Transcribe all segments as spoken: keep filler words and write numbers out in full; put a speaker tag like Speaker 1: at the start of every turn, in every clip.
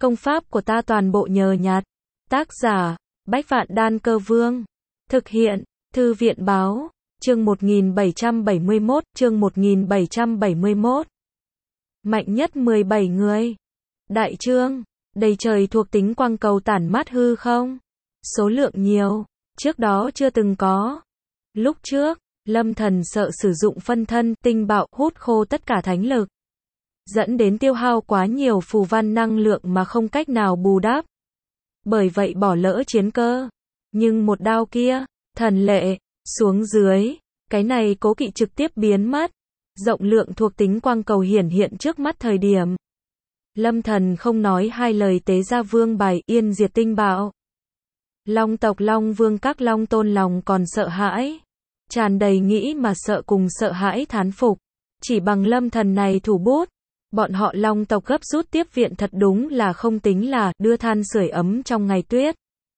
Speaker 1: Công pháp của ta toàn bộ nhờ nhặt. Tác giả, Bách Vạn Đan Cơ Vương. Thực hiện, Thư viện Báo. Chương một nghìn bảy trăm bảy mươi mốt, chương một nghìn bảy trăm bảy mươi mốt. Mạnh nhất mười bảy người. Đại chương, đầy trời thuộc tính quang cầu tản mát hư không? Số lượng nhiều, trước đó chưa từng có. Lúc trước, Lâm Thần sợ sử dụng phân thân, tinh bạo, hút khô tất cả thánh lực, dẫn đến tiêu hao quá nhiều phù văn năng lượng mà không cách nào bù đắp. Bởi vậy bỏ lỡ chiến cơ. Nhưng một đao kia, thần lệ, xuống dưới, cái này cố kỵ trực tiếp biến mất. Rộng lượng thuộc tính quang cầu hiển hiện trước mắt thời điểm. Lâm Thần không nói hai lời tế ra vương bài yên diệt tinh bạo. Long tộc Long Vương các Long Tôn lòng còn sợ hãi. Tràn đầy nghĩ mà sợ cùng sợ hãi thán phục. Chỉ bằng Lâm Thần này thủ bút, bọn họ Long tộc gấp rút tiếp viện thật đúng là không tính là đưa than sưởi ấm trong ngày tuyết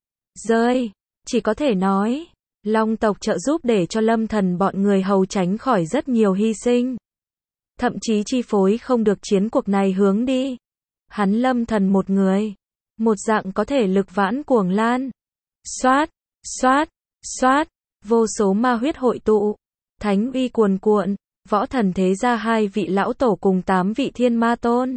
Speaker 1: rơi. Chỉ có thể nói, Long tộc trợ giúp để cho Lâm Thần bọn người hầu tránh khỏi rất nhiều hy sinh. Thậm chí chi phối không được chiến cuộc này hướng đi. Hắn Lâm Thần một người, một dạng có thể lực vãn cuồng lan. Xoát, xoát, xoát, vô số ma huyết hội tụ, thánh uy cuồn cuộn, võ thần thế ra hai vị lão tổ cùng tám vị thiên ma tôn.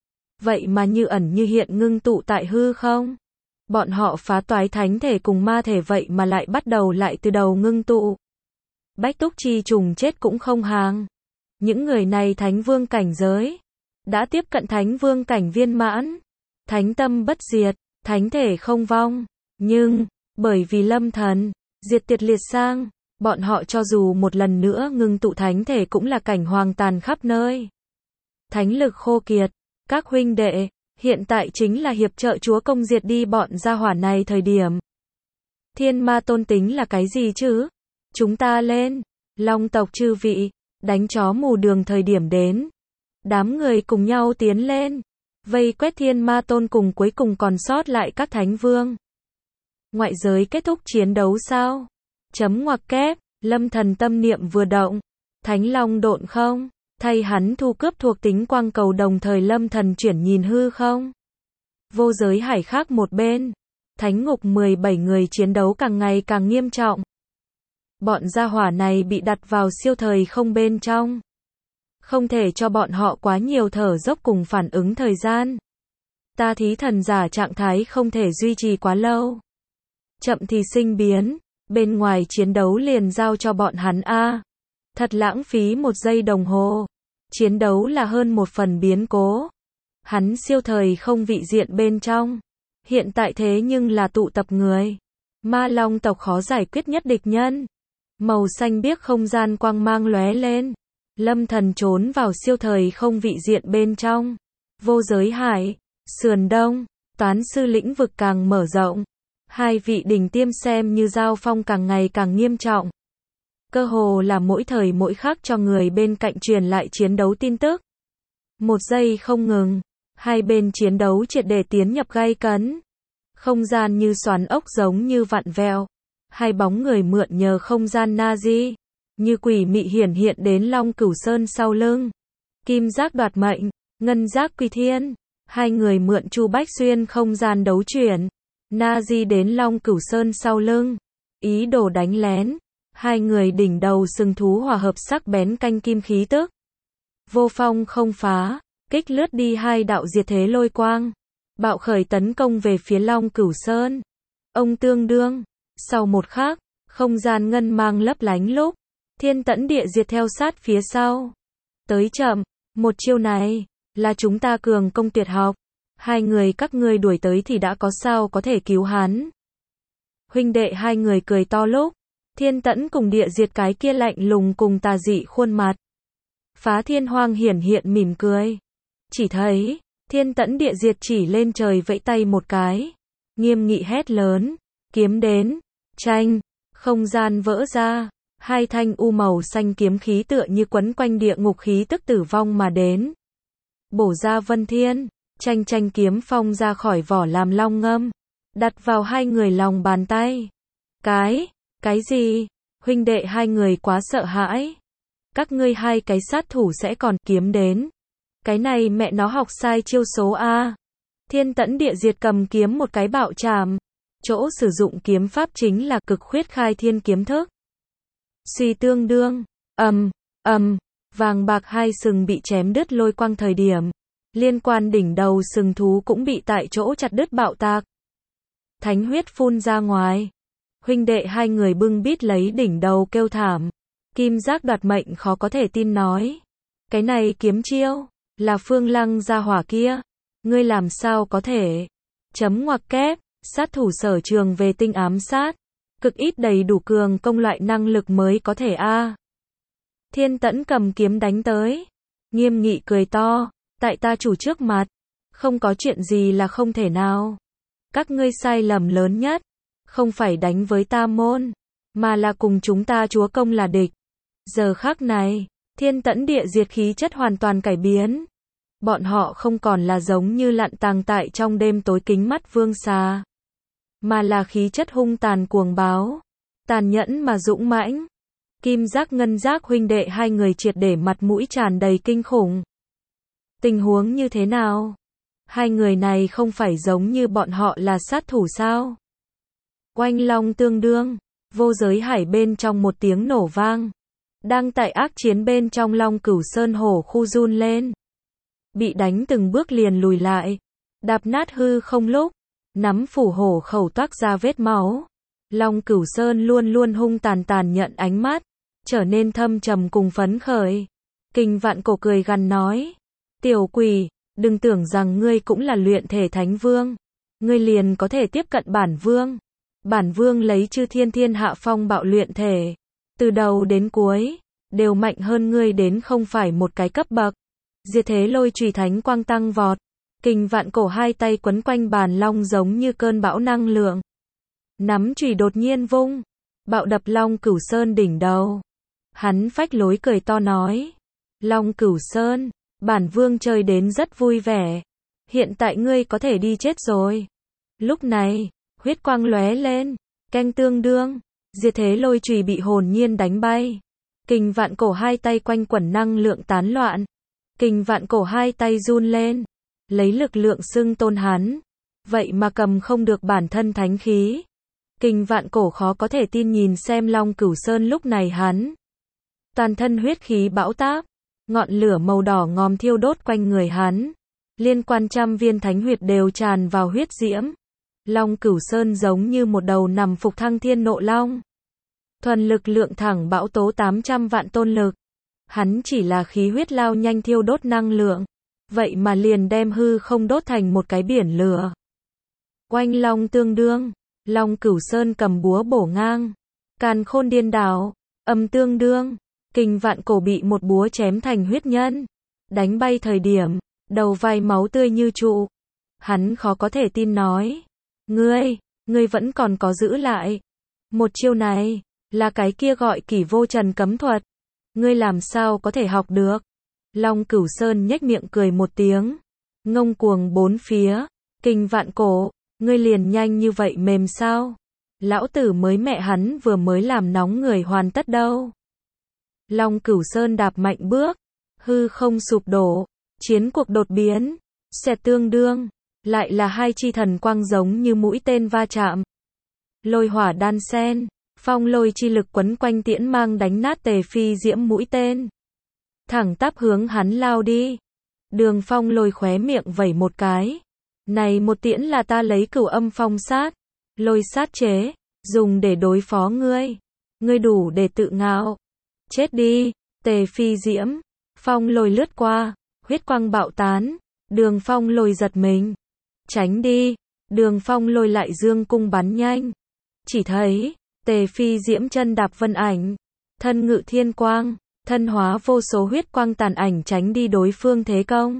Speaker 1: Vậy mà như ẩn như hiện ngưng tụ tại hư không. Bọn họ phá toái thánh thể cùng ma thể vậy mà lại bắt đầu lại từ đầu ngưng tụ. Bách túc chi trùng chết cũng không hàng. Những người này thánh vương cảnh giới, đã tiếp cận thánh vương cảnh viên mãn. Thánh tâm bất diệt, thánh thể không vong. Nhưng, bởi vì Lâm Thần, diệt tiệt liệt sang, bọn họ cho dù một lần nữa ngưng tụ thánh thể cũng là cảnh hoang tàn khắp nơi. Thánh lực khô kiệt, các huynh đệ, hiện tại chính là hiệp trợ chúa công diệt đi bọn gia hỏa này thời điểm. Thiên ma tôn tính là cái gì chứ? Chúng ta lên, Long tộc chư vị, đánh chó mù đường thời điểm đến. Đám người cùng nhau tiến lên, vây quét thiên ma tôn cùng cuối cùng còn sót lại các thánh vương. Ngoại giới kết thúc chiến đấu sao? Chấm ngoặc kép, Lâm Thần tâm niệm vừa động, Thánh Long độn không, thay hắn thu cướp thuộc tính quang cầu đồng thời Lâm Thần chuyển nhìn hư không. Vô giới hải khác một bên, Thánh ngục mười bảy người chiến đấu càng ngày càng nghiêm trọng. Bọn gia hỏa này bị đặt vào siêu thời không bên trong. Không thể cho bọn họ quá nhiều thở dốc cùng phản ứng thời gian. Ta thí thần giả trạng thái không thể duy trì quá lâu. Chậm thì sinh biến, bên ngoài chiến đấu liền giao cho bọn hắn a. Thật lãng phí một giây đồng hồ. Chiến đấu là hơn một phần biến cố. Hắn siêu thời không vị diện bên trong. Hiện tại thế nhưng là tụ tập người. Ma Long tộc khó giải quyết nhất địch nhân. Màu xanh biếc không gian quang mang lóe lên. Lâm Thần trốn vào siêu thời không vị diện bên trong. Vô giới hải, sườn đông, toán sư lĩnh vực càng mở rộng. Hai vị đỉnh tiêm xem như giao phong càng ngày càng nghiêm trọng. Cơ hồ là mỗi thời mỗi khắc cho người bên cạnh truyền lại chiến đấu tin tức. Một giây không ngừng, hai bên chiến đấu triệt để tiến nhập gay cấn. Không gian như xoắn ốc giống như vặn vẹo. Hai bóng người mượn nhờ không gian Nazi, như quỷ mị hiển hiện đến Long Cửu Sơn sau lưng. Kim giác đoạt mệnh, ngân giác quy thiên. Hai người mượn Chu Bách Xuyên không gian đấu chuyển. Nazi đến Long Cửu Sơn sau lưng, ý đồ đánh lén. Hai người đỉnh đầu sừng thú hòa hợp sắc bén canh kim khí tức. Vô phong không phá, kích lướt đi hai đạo diệt thế lôi quang. Bạo khởi tấn công về phía Long Cửu Sơn. Ông tương đương, sau một khắc, không gian ngân mang lấp lánh lúc. Thiên tẫn địa diệt theo sát phía sau. Tới chậm, một chiêu này, là chúng ta cường công tuyệt học. Hai người các ngươi đuổi tới thì đã có sao có thể cứu hắn. Huynh đệ hai người cười to lúc. Thiên tẫn cùng địa diệt cái kia lạnh lùng cùng tà dị khuôn mặt. Phá thiên hoang hiển hiện mỉm cười. Chỉ thấy, thiên tẫn địa diệt chỉ lên trời vẫy tay một cái. Nghiêm nghị hét lớn, kiếm đến, tranh, không gian vỡ ra. Hai thanh u màu xanh kiếm khí tựa như quấn quanh địa ngục khí tức tử vong mà đến. Bổ ra vân thiên, tranh tranh kiếm phong ra khỏi vỏ làm long ngâm. Đặt vào hai người lòng bàn tay. Cái, cái gì? Huynh đệ hai người quá sợ hãi. Các ngươi hai cái sát thủ sẽ còn kiếm đến. Cái này mẹ nó học sai chiêu số A. Thiên tẫn địa diệt cầm kiếm một cái bạo chạm. Chỗ sử dụng kiếm pháp chính là cực khuyết khai thiên kiếm thức. Suy tương đương, ầm, ầm, vàng bạc hai sừng bị chém đứt lôi quang thời điểm. Liên quan đỉnh đầu sừng thú cũng bị tại chỗ chặt đứt bạo tạc. Thánh huyết phun ra ngoài. Huynh đệ hai người bưng bít lấy đỉnh đầu kêu thảm. Kim giác đoạt mệnh khó có thể tin nói. Cái này kiếm chiêu, là Phương Lăng gia hỏa kia. Ngươi làm sao có thể? Chấm ngoặc kép, sát thủ sở trường về tinh ám sát. Cực ít đầy đủ cường công loại năng lực mới có thể a. À. Thiên tẫn cầm kiếm đánh tới. Nghiêm nghị cười to, tại ta chủ trước mặt. Không có chuyện gì là không thể nào. Các ngươi sai lầm lớn nhất. Không phải đánh với ta môn. Mà là cùng chúng ta chúa công là địch. Giờ khắc này, thiên tẫn địa diệt khí chất hoàn toàn cải biến. Bọn họ không còn là giống như lặn tàng tại trong đêm tối kính mắt vương xà. Mà là khí chất hung tàn cuồng báo. Tàn nhẫn mà dũng mãnh. Kim giác ngân giác huynh đệ hai người triệt để mặt mũi tràn đầy kinh khủng. Tình huống như thế nào? Hai người này không phải giống như bọn họ là sát thủ sao? Oanh long tương đương. Vô giới hải bên trong một tiếng nổ vang. Đang tại ác chiến bên trong Long Cửu Sơn hổ khu run lên. Bị đánh từng bước liền lùi lại. Đạp nát hư không lúc. Nắm phủ hổ khẩu toát ra vết máu. Long Cửu Sơn luôn luôn hung tàn tàn nhận ánh mắt. Trở nên thâm trầm cùng phấn khởi. Kình Vạn Cổ cười gằn nói. Tiểu quỷ, đừng tưởng rằng ngươi cũng là luyện thể thánh vương. Ngươi liền có thể tiếp cận bản vương. Bản vương lấy chư thiên thiên hạ phong bạo luyện thể. Từ đầu đến cuối, đều mạnh hơn ngươi đến không phải một cái cấp bậc. Diệt thế lôi chùy thánh quang tăng vọt. Kình Vạn Cổ hai tay quấn quanh bàn long giống như cơn bão năng lượng. Nắm chùy đột nhiên vung. Bạo đập Long Cửu Sơn đỉnh đầu. Hắn phách lối cười to nói. Long Cửu Sơn, bản vương chơi đến rất vui vẻ. Hiện tại ngươi có thể đi chết rồi. Lúc này, huyết quang lóe lên. Canh tương đương. Diệt thế lôi chùy bị hồn nhiên đánh bay. Kình Vạn Cổ hai tay quanh quẩn năng lượng tán loạn. Kình Vạn Cổ hai tay run lên. Lấy lực lượng xưng tôn hắn. Vậy mà cầm không được bản thân thánh khí. Kình Vạn Cổ khó có thể tin nhìn xem Long Cửu Sơn lúc này hắn. Toàn thân huyết khí bão táp. Ngọn lửa màu đỏ ngòm thiêu đốt quanh người hắn. Liên quan trăm viên thánh huyệt đều tràn vào huyết diễm. Long Cửu Sơn giống như một đầu nằm phục thăng thiên nộ long. Thuần lực lượng thẳng bão tố tám trăm vạn tôn lực. Hắn chỉ là khí huyết lao nhanh thiêu đốt năng lượng. Vậy mà liền đem hư không đốt thành một cái biển lửa. Oanh long tương đương. Long Cửu Sơn cầm búa bổ ngang. Càn khôn điên đảo. Âm tương đương. Kình Vạn Cổ bị một búa chém thành huyết nhân. Đánh bay thời điểm. Đầu vai máu tươi như trụ. Hắn khó có thể tin nói. Ngươi, ngươi vẫn còn có giữ lại. Một chiêu này, là cái kia gọi Kỷ Vô Trần cấm thuật. Ngươi làm sao có thể học được? Long Cửu Sơn nhếch miệng cười một tiếng. Ngông cuồng bốn phía. Kình Vạn Cổ, ngươi liền nhanh như vậy mềm sao? Lão tử mới mẹ hắn vừa mới làm nóng người hoàn tất đâu. Long Cửu Sơn đạp mạnh bước. Hư không sụp đổ. Chiến cuộc đột biến. Xẹt tương đương. Lại là hai chi thần quang giống như mũi tên va chạm. Lôi hỏa đan sen. Phong lôi chi lực quấn quanh tiễn mang đánh nát Tề Phi diễm mũi tên. Thẳng tắp hướng hắn lao đi. Đường Phong lôi khóe miệng vẩy một cái. Này một tiễn là ta lấy cửu âm phong sát. Lôi sát chế. Dùng để đối phó ngươi. Ngươi đủ để tự ngạo. Chết đi. Tề Phi diễm. Phong lôi lướt qua. Huyết quang bạo tán. Đường Phong lôi giật mình. Tránh đi. Đường Phong lôi lại dương cung bắn nhanh. Chỉ thấy. Tề Phi diễm chân đạp vân ảnh. Thân ngự thiên quang. Thân hóa vô số huyết quang tàn ảnh tránh đi đối phương thế công.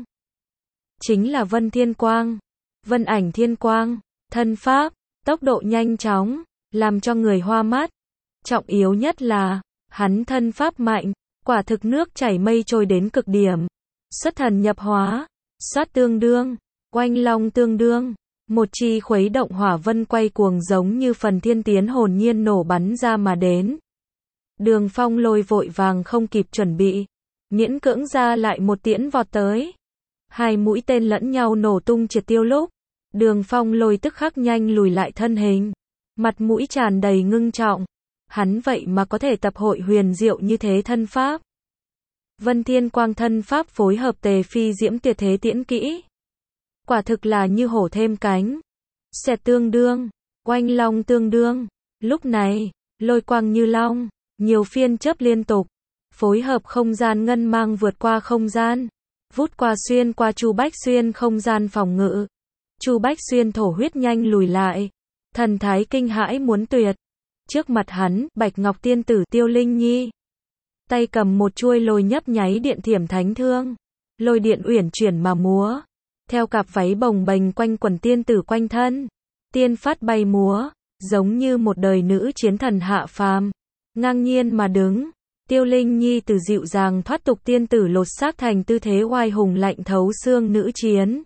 Speaker 1: Chính là vân thiên quang. Vân ảnh thiên quang. Thân pháp. Tốc độ nhanh chóng. Làm cho người hoa mắt. Trọng yếu nhất là. Hắn thân pháp mạnh. Quả thực nước chảy mây trôi đến cực điểm. Xuất thần nhập hóa. Xoát tương đương. Oanh long tương đương. Một chi khuấy động hỏa vân quay cuồng giống như phần thiên tiến hồn nhiên nổ bắn ra mà đến. Đường Phong lôi vội vàng không kịp chuẩn bị. Miễn cưỡng ra lại một tiễn vọt tới. Hai mũi tên lẫn nhau nổ tung triệt tiêu lúc. Đường Phong Lôi tức khắc nhanh lùi lại thân hình, mặt mũi tràn đầy ngưng trọng. Hắn vậy mà có thể tập hội huyền diệu như thế thân pháp. Vân Thiên Quang thân pháp phối hợp Tề Phi Diễm tuyệt thế tiễn kỹ. Quả thực là như hổ thêm cánh. Xẹt tương đương, oanh long tương đương. Lúc này, lôi quang như long, nhiều phiên chớp liên tục, phối hợp không gian ngân mang vượt qua không gian, vút qua xuyên qua Chu Bách Xuyên không gian phòng ngự. Chu Bách Xuyên thổ huyết nhanh lùi lại, thần thái kinh hãi muốn tuyệt. Trước mặt hắn, Bạch Ngọc tiên tử Tiêu Linh Nhi, tay cầm một chuôi lôi nhấp nháy điện thiểm thánh thương, lôi điện uyển chuyển mà múa, theo cặp váy bồng bềnh quanh quần tiên tử quanh thân, tiên phát bay múa, giống như một đời nữ chiến thần hạ phàm, ngang nhiên mà đứng. Tiêu Linh Nhi từ dịu dàng thoát tục tiên tử lột xác thành tư thế oai hùng lạnh thấu xương nữ chiến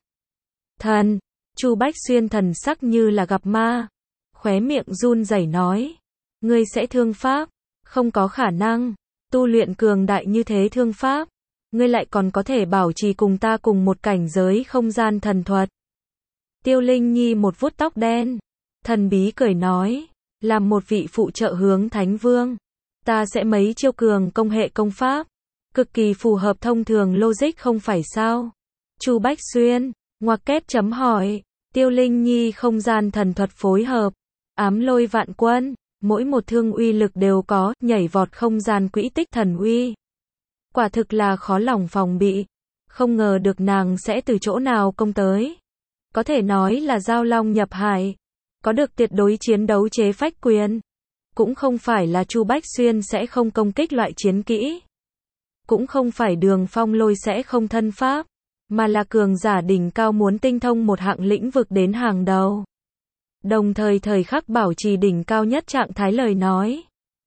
Speaker 1: thần. Chu Bách Xuyên thần sắc như là gặp ma, khóe miệng run rẩy nói: "Ngươi sẽ thương pháp? Không có khả năng, tu luyện cường đại như thế thương pháp, ngươi lại còn có thể bảo trì cùng ta cùng một cảnh giới không gian thần thuật." Tiêu Linh Nhi một vuốt tóc đen, thần bí cười nói: "Làm một vị phụ trợ hướng Thánh Vương, ta sẽ mấy chiêu cường công hệ công pháp, cực kỳ phù hợp thông thường logic không phải sao?" Chu Bách Xuyên, ngoặc kép chấm hỏi. Tiêu Linh Nhi không gian thần thuật phối hợp, ám lôi vạn quân, mỗi một thương uy lực đều có, nhảy vọt không gian quỹ tích thần uy. Quả thực là khó lòng phòng bị, không ngờ được nàng sẽ từ chỗ nào công tới. Có thể nói là giao long nhập hải, có được tuyệt đối chiến đấu chế phách quyền. Cũng không phải là Chu Bách Xuyên sẽ không công kích loại chiến kỹ, cũng không phải Đường Phong Lôi sẽ không thân pháp, mà là cường giả đỉnh cao muốn tinh thông một hạng lĩnh vực đến hàng đầu, đồng thời thời khắc bảo trì đỉnh cao nhất trạng thái lời nói,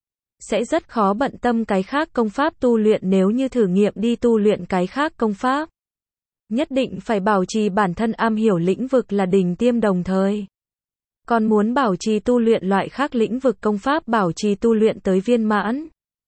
Speaker 1: sẽ rất khó bận tâm cái khác công pháp tu luyện. Nếu như thử nghiệm đi tu luyện cái khác công pháp, nhất định phải bảo trì bản thân am hiểu lĩnh vực là đỉnh tiêm, đồng thời còn muốn bảo trì tu luyện loại khác lĩnh vực công pháp bảo trì tu luyện tới viên mãn.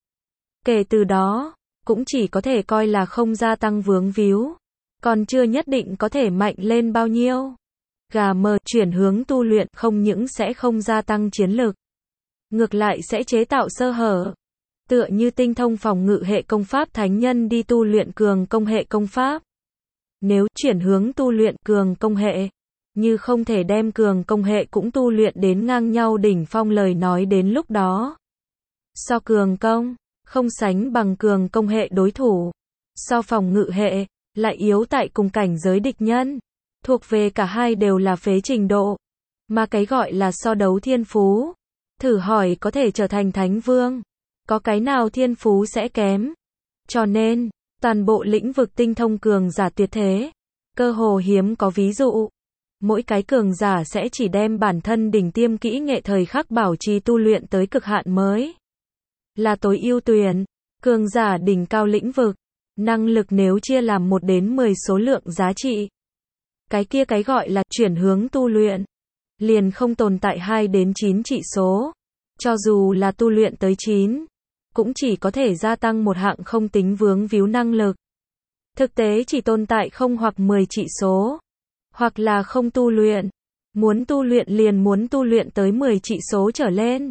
Speaker 1: Kể từ đó, cũng chỉ có thể coi là không gia tăng vướng víu, còn chưa nhất định có thể mạnh lên bao nhiêu. Gà mờ chuyển hướng tu luyện không những sẽ không gia tăng chiến lực, ngược lại sẽ chế tạo sơ hở. Tựa như tinh thông phòng ngự hệ công pháp thánh nhân đi tu luyện cường công hệ công pháp. Nếu chuyển hướng tu luyện cường công hệ, như không thể đem cường công hệ cũng tu luyện đến ngang nhau đỉnh phong lời nói, đến lúc đó so cường công, không sánh bằng cường công hệ đối thủ, so phòng ngự hệ, lại yếu tại cùng cảnh giới địch nhân. Thuộc về cả hai đều là phế trình độ. Mà cái gọi là so đấu thiên phú, thử hỏi có thể trở thành Thánh Vương, có cái nào thiên phú sẽ kém. Cho nên, toàn bộ lĩnh vực tinh thông cường giả tuyệt thế, cơ hồ hiếm có ví dụ. Mỗi cái cường giả sẽ chỉ đem bản thân đỉnh tiêm kỹ nghệ thời khắc bảo trì tu luyện tới cực hạn mới là tối ưu tuyển. Cường giả đỉnh cao lĩnh vực, năng lực nếu chia làm một đến mười số lượng giá trị, cái kia cái gọi là chuyển hướng tu luyện, liền không tồn tại hai đến chín trị số. Cho dù là tu luyện tới chín, cũng chỉ có thể gia tăng một hạng không tính vướng víu năng lực. Thực tế chỉ tồn tại không hoặc mười trị số, hoặc là không tu luyện. Muốn tu luyện liền muốn tu luyện tới mười trị số trở lên.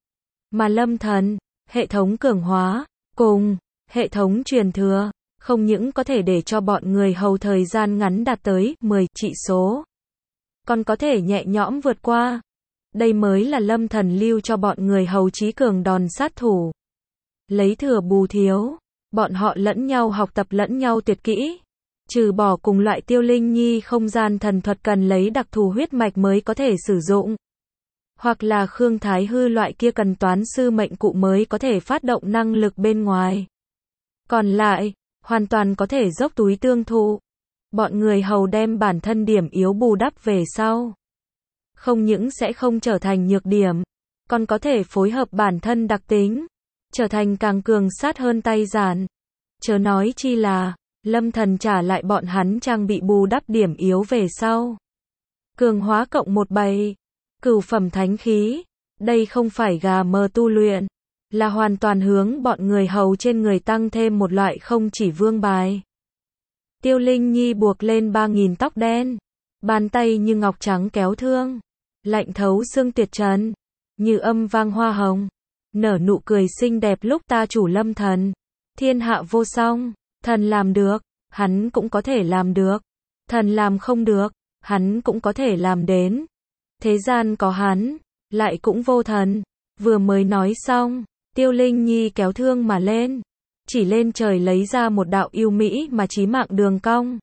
Speaker 1: Mà Lâm Thần, hệ thống cường hóa, cùng hệ thống truyền thừa, không những có thể để cho bọn người hầu thời gian ngắn đạt tới mười trị số, còn có thể nhẹ nhõm vượt qua. Đây mới là Lâm Thần lưu cho bọn người hầu trí cường đòn sát thủ. Lấy thừa bù thiếu, bọn họ lẫn nhau học tập lẫn nhau tuyệt kỹ. Trừ bỏ cùng loại Tiêu Linh Nhi không gian thần thuật cần lấy đặc thù huyết mạch mới có thể sử dụng, hoặc là Khương Thái Hư loại kia cần toán sư mệnh cụ mới có thể phát động năng lực bên ngoài. Còn lại, hoàn toàn có thể dốc túi tương thụ. Bọn người hầu đem bản thân điểm yếu bù đắp về sau, không những sẽ không trở thành nhược điểm, còn có thể phối hợp bản thân đặc tính, trở thành càng cường sát hơn tay giản. Chớ nói chi là, Lâm Thần trả lại bọn hắn trang bị bù đắp điểm yếu về sau. Cường hóa cộng một bảy, cửu phẩm thánh khí, đây không phải gà mờ tu luyện, là hoàn toàn hướng bọn người hầu trên người tăng thêm một loại không chỉ vương bài. Tiêu Linh Nhi buộc lên ba nghìn tóc đen, Bàn tay như ngọc trắng kéo thương, lạnh thấu xương tuyệt trần, như âm vang hoa hồng, nở nụ cười xinh đẹp lúc ta chủ lâm thần. Thiên hạ vô song, thần làm được, hắn cũng có thể làm được. Thần làm không được, hắn cũng có thể làm đến. Thế gian có hắn, lại cũng vô thần. Vừa mới nói xong, Tiêu Linh Nhi kéo thương mà lên, chỉ lên trời lấy ra một đạo yêu mỹ mà chí mạng đường cong.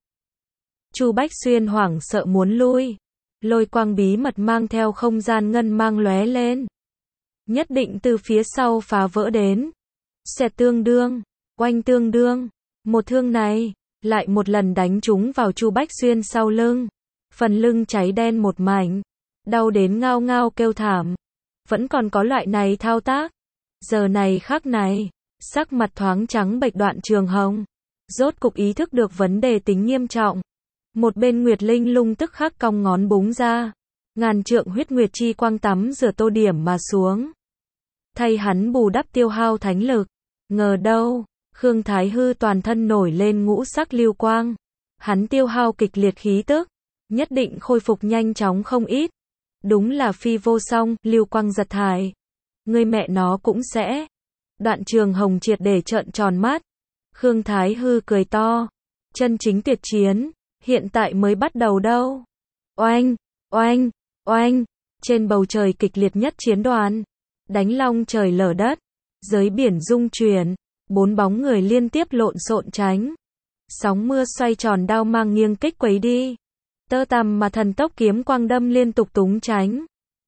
Speaker 1: Chu Bách Xuyên hoảng sợ muốn lui, lôi quang bí mật mang theo không gian ngân mang lóe lên, nhất định từ phía sau phá vỡ đến. Xẹt tương đương, oanh tương đương, một thương này lại một lần đánh trúng vào Chu Bách Xuyên sau lưng, phần lưng cháy đen một mảnh, đau đến ngao ngao kêu thảm. Vẫn còn có loại này thao tác. Giờ này khắc này, sắc mặt thoáng trắng bệch Đoạn Trường Hồng, rốt cục ý thức được vấn đề tính nghiêm trọng. Một bên Nguyệt Linh Lung tức khắc cong ngón búng ra, ngàn trượng huyết nguyệt chi quang tắm rửa tô điểm mà xuống, thay hắn bù đắp tiêu hao thánh lực. Ngờ đâu, Khương Thái Hư toàn thân nổi lên ngũ sắc lưu quang, hắn tiêu hao kịch liệt khí tức, nhất định khôi phục nhanh chóng không ít. Đúng là phi vô song, lưu quang giật thải. Ngươi mẹ nó cũng sẽ. Đoạn Trường Hồng triệt để trợn tròn mắt. Khương Thái Hư cười to. Chân chính tuyệt chiến, hiện tại mới bắt đầu đâu. Oanh, oanh, oanh. Trên bầu trời kịch liệt nhất chiến đoàn. Đánh long trời lở đất. Giới biển rung chuyển. Bốn bóng người liên tiếp lộn xộn tránh. Sóng mưa xoay tròn đao mang nghiêng kích quấy đi. Tơ tằm mà thần tốc kiếm quang đâm liên tục túng tránh.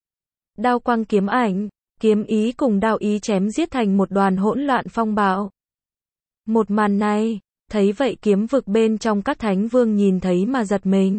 Speaker 1: Đao quang kiếm ảnh, kiếm ý cùng đao ý chém giết thành một đoàn hỗn loạn phong bạo. Một màn này, thấy vậy kiếm vực bên trong các thánh vương nhìn thấy mà giật mình.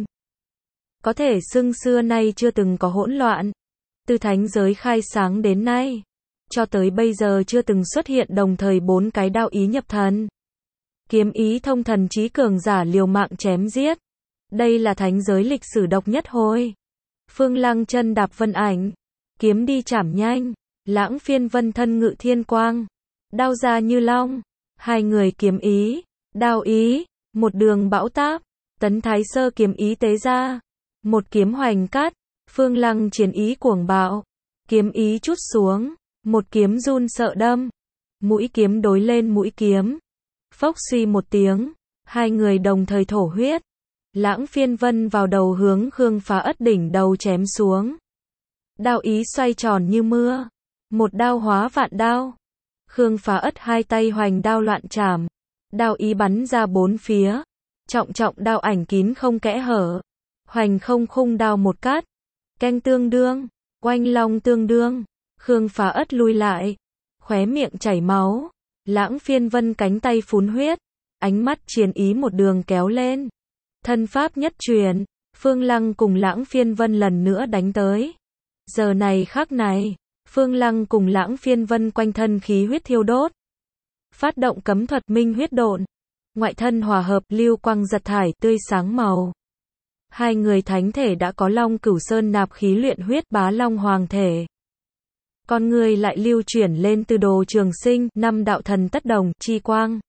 Speaker 1: Có thể xưng xưa nay chưa từng có hỗn loạn. Từ thánh giới khai sáng đến nay, cho tới bây giờ chưa từng xuất hiện đồng thời bốn cái đao ý nhập thần. Kiếm ý thông thần trí cường giả liều mạng chém giết. Đây là thánh giới lịch sử độc nhất hồi. Phương Lăng chân đạp vân ảnh, kiếm đi chảm nhanh, Lãng Phiên Vân thân ngự thiên quang, đao ra như long, hai người kiếm ý, đao ý, một đường bão táp, Tấn Thái Sơ kiếm ý tế ra, một kiếm hoành cát, Phương Lăng chiến ý cuồng bạo, kiếm ý chút xuống, một kiếm run sợ đâm, mũi kiếm đối lên mũi kiếm, phốc suy một tiếng, hai người đồng thời thổ huyết. Lãng Phiên Vân vào đầu hướng Khương Phá Ất đỉnh đầu chém xuống. Đao ý xoay tròn như mưa, một đao hóa vạn đao. Khương Phá Ất hai tay hoành đao loạn chảm, đao ý bắn ra bốn phía, trọng trọng đao ảnh kín không kẽ hở, hoành không khung đao một cát, canh tương đương, oanh long tương đương. Khương Phá Ất lui lại, khóe miệng chảy máu, Lãng Phiên Vân cánh tay phún huyết, ánh mắt chiến ý một đường kéo lên. Thân pháp nhất truyền, Phương Lăng cùng Lãng Phiên Vân lần nữa đánh tới. Giờ này khắc này, Phương Lăng cùng Lãng Phiên Vân quanh thân khí huyết thiêu đốt. Phát động cấm thuật minh huyết độn, ngoại thân hòa hợp lưu quang giật thải tươi sáng màu. Hai người thánh thể đã có Long Cửu Sơn nạp khí luyện huyết bá long hoàng thể. Con người lại lưu chuyển lên từ đồ trường sinh, năm đạo thần tất đồng, chi quang.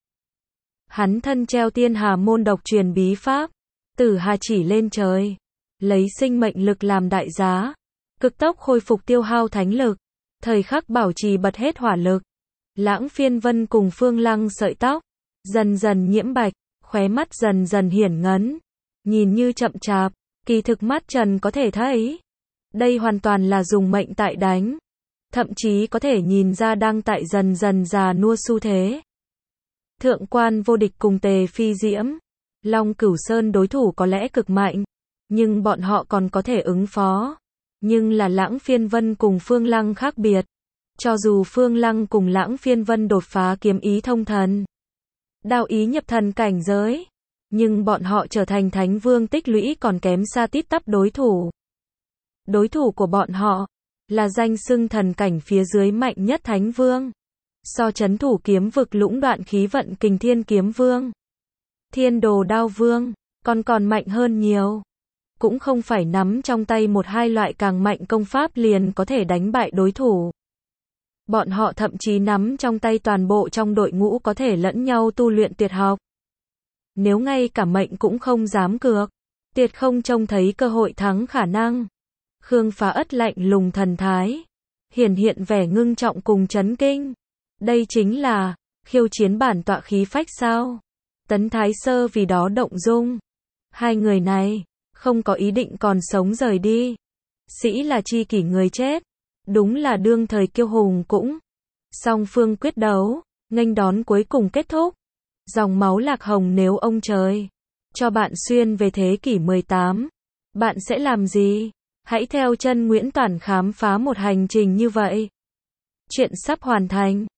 Speaker 1: Hắn thân treo tiên hà môn độc truyền bí pháp. Tử hà chỉ lên trời, lấy sinh mệnh lực làm đại giá, cực tốc khôi phục tiêu hao thánh lực, thời khắc bảo trì bật hết hỏa lực. Lãng Phiên Vân cùng Phương Lăng sợi tóc dần dần nhiễm bạch, khóe mắt dần dần hiển ngấn, nhìn như chậm chạp, kỳ thực mắt trần có thể thấy. Đây hoàn toàn là dùng mệnh tại đánh, thậm chí có thể nhìn ra đang tại dần dần già nua xu thế. Thượng quan vô địch cùng Tề Phi Diễm, Long Cửu Sơn đối thủ có lẽ cực mạnh, nhưng bọn họ còn có thể ứng phó. Nhưng là Lãng Phiên Vân cùng Phương Lăng khác biệt. Cho dù Phương Lăng cùng Lãng Phiên Vân đột phá kiếm ý thông thần, đao ý nhập thần cảnh giới, nhưng bọn họ trở thành thánh vương tích lũy còn kém xa tít tắp đối thủ. Đối thủ của bọn họ là danh xưng thần cảnh phía dưới mạnh nhất thánh vương. So chấn thủ kiếm vực lũng đoạn khí vận Kình Thiên Kiếm Vương, Thiên Đồ Đao Vương, còn còn mạnh hơn nhiều. Cũng không phải nắm trong tay một hai loại càng mạnh công pháp liền có thể đánh bại đối thủ. Bọn họ thậm chí nắm trong tay toàn bộ trong đội ngũ có thể lẫn nhau tu luyện tuyệt học. Nếu ngay cả mệnh cũng không dám cược, Tiệt không trông thấy cơ hội thắng khả năng. Khương Phá Ất lạnh lùng thần thái, hiển hiện vẻ ngưng trọng cùng chấn kinh. Đây chính là khiêu chiến bản tọa khí phách sao? Tấn Thái Sơ vì đó động dung. Hai người này không có ý định còn sống rời đi. Sĩ là chi kỷ người chết, đúng là đương thời kiêu hùng cũng. Song phương quyết đấu, nghênh đón cuối cùng kết thúc. Dòng máu Lạc Hồng, nếu ông trời cho bạn xuyên về thế kỷ mười tám, bạn sẽ làm gì? Hãy theo chân Nguyễn Toản khám phá một hành trình như vậy. Chuyện sắp hoàn thành.